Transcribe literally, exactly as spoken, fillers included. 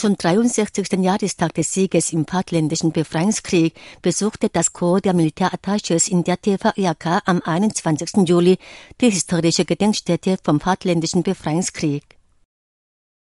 zum dreiundsechzigsten Jahrestag des Sieges im Vaterländischen Befreiungskrieg besuchte das Korps der Militärattachés in der T V I H K am einundzwanzigsten Juli die historische Gedenkstätte vom Vaterländischen Befreiungskrieg.